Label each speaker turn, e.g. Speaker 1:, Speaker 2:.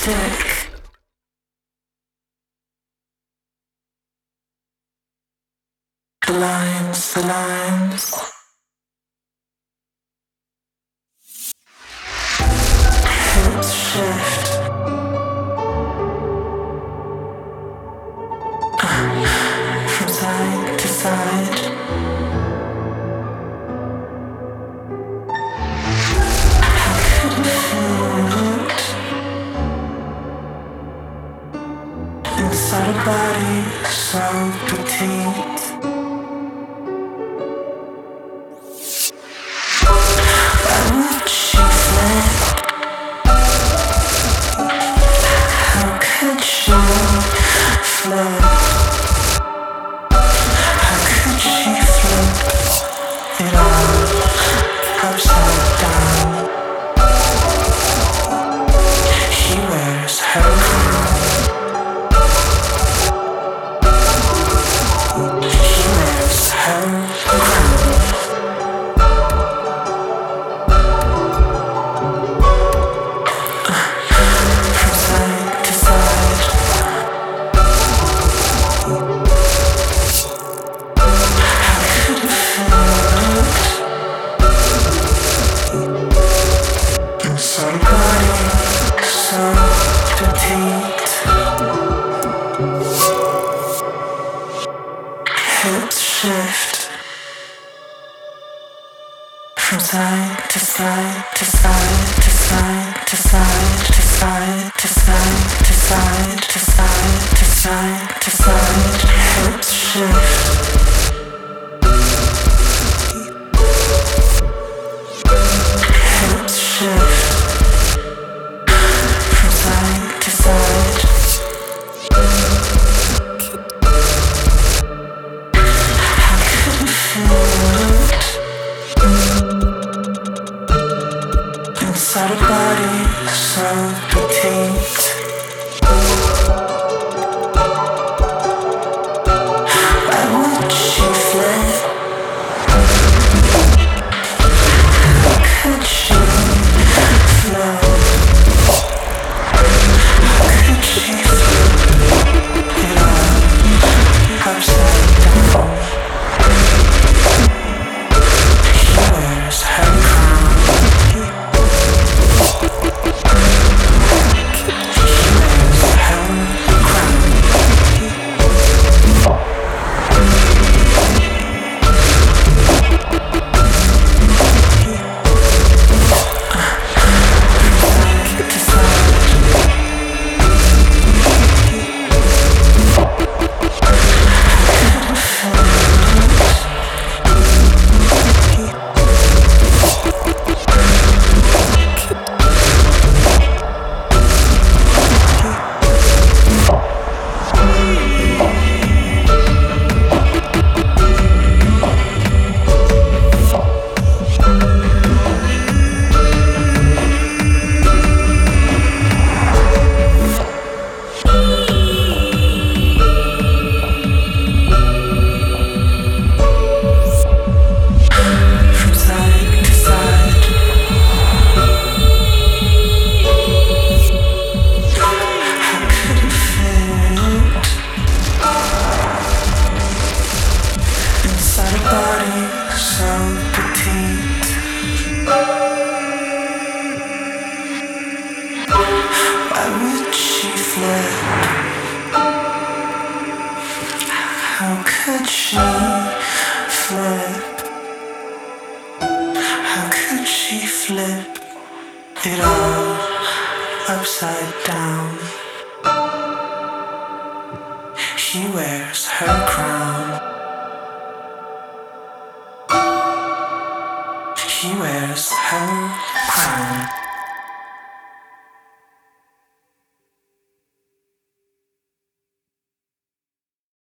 Speaker 1: stick. The lines. Hips shift. From side to side. How could it feel inside a body so petite? Why would she flip? How could she flip? How could she flip it all upside down? He wears her crown. He wears her crown. From side to side. How could it feel inside a body so petite? Hips shift from side to side to side to side to side to side to side to side to side to side to side. Hips shift. Hips shift from side to side. How could it feel inside a body so petite? Why would she flip? How could she flip? How could she flip it all upside down? He wears her crown. He wears her crown. To side. From side to side. How could it feel inside a body so petite? Why would she flip? How could she flip? How could she flip it all upside down? He wears her crown. He wears her crown.